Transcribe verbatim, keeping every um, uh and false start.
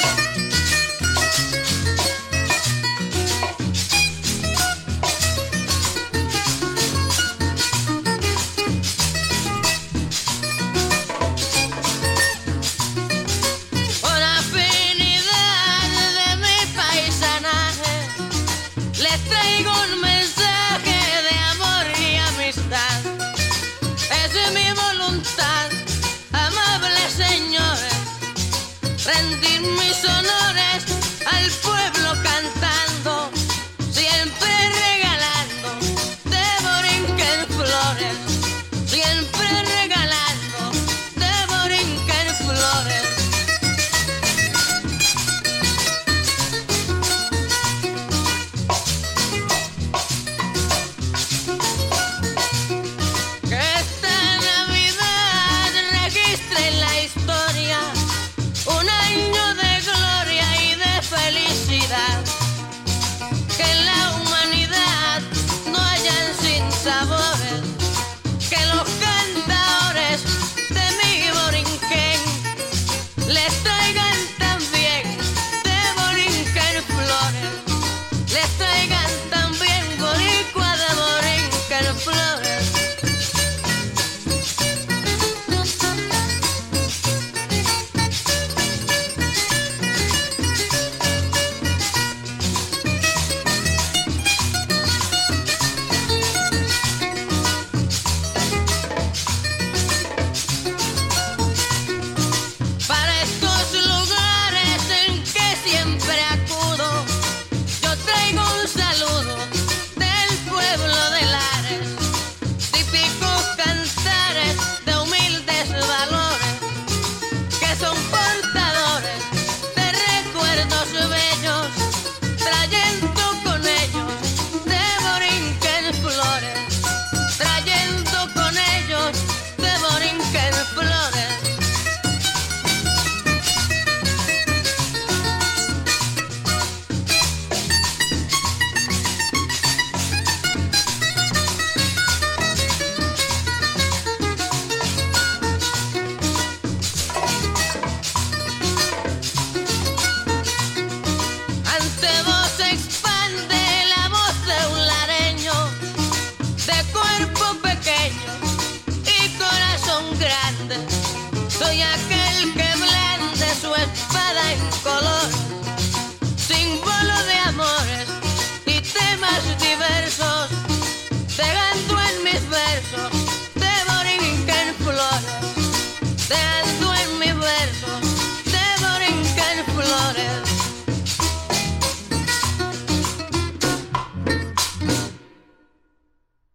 rendir mis honores al pueblo cantando, siempre regalando de Borinquen flores, siempre regalando de Borinquen flores. Que esta Navidad registre en la historia un año de gloria y de felicidad, que en la humanidad no hayan sinsabores, que los cantadores de mi Borinquen les traigan también de Borinquen flores, les traigan también boricua de Borinquen flores. Trayendo con ellos de Borinquen flores, trayendo con ellos de Borinquen flores. Ante vos se expande la voz de un lareño, de cuerpo pequeño y corazón grande. Soy aquel que blande su espada en color, símbolo de amores y temas diversos, dejando en mis versos de Borinquen flores, dejando en mis versos de Borinquen flores.